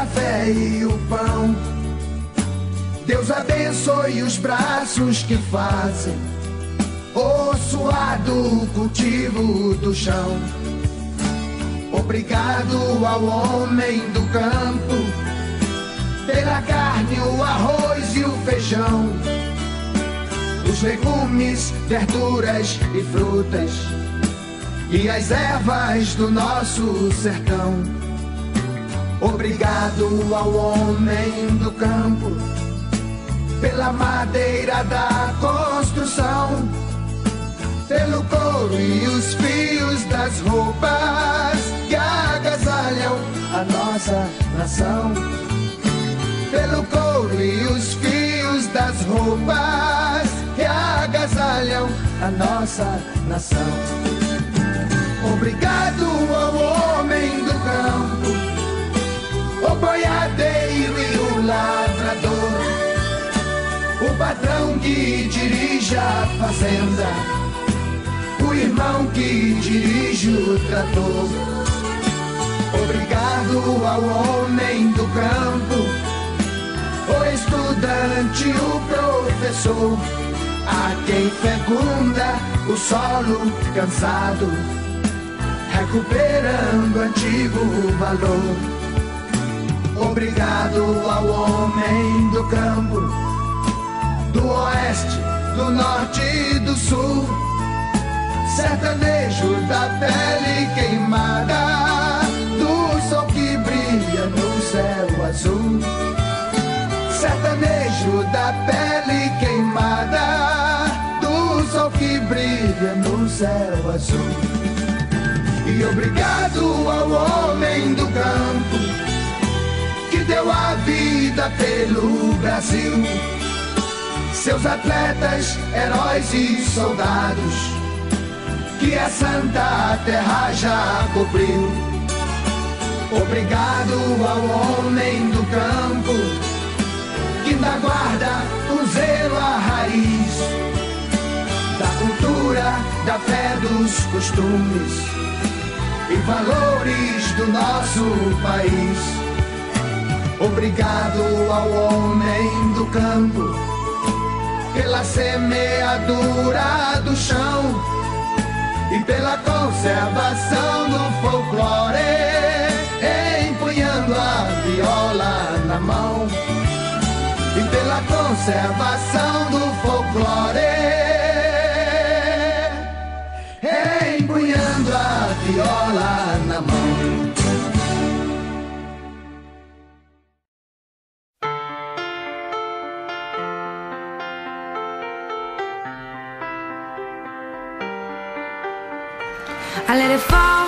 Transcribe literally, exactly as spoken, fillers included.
café e o pão. Deus abençoe os braços que fazem o suado cultivo do chão. Obrigado ao homem do campo pela carne, o arroz e o feijão, os legumes, verduras e frutas e as ervas do nosso sertão. Obrigado ao homem do campo pela madeira da construção, pelo couro e os fios das roupas que agasalham a nossa nação, pelo couro e os fios das roupas que agasalham a nossa nação. Obrigado ao homem do campo, o boiadeiro e o lavrador, o patrão que dirige a fazenda, o irmão que dirige o trator. Obrigado ao homem do campo, o estudante, o professor, a quem fecunda o solo cansado, recuperando antigo valor. Obrigado ao homem do campo, do oeste, do norte e do sul, sertanejo da pele queimada, do sol que brilha no céu azul. Sertanejo da pele queimada, do sol que brilha no céu azul. E obrigado ao homem do campo que deu a vida pelo Brasil, seus atletas, heróis e soldados que a santa terra já cobriu. Obrigado ao homem do campo que ainda guarda com zelo a raiz da cultura, da fé, dos costumes e valores do nosso país. Obrigado ao homem do campo pela semeadura do chão e pela conservação do folclore, empunhando a viola na mão. E pela conservação do folclore, empunhando a viola na mão. I let it fall.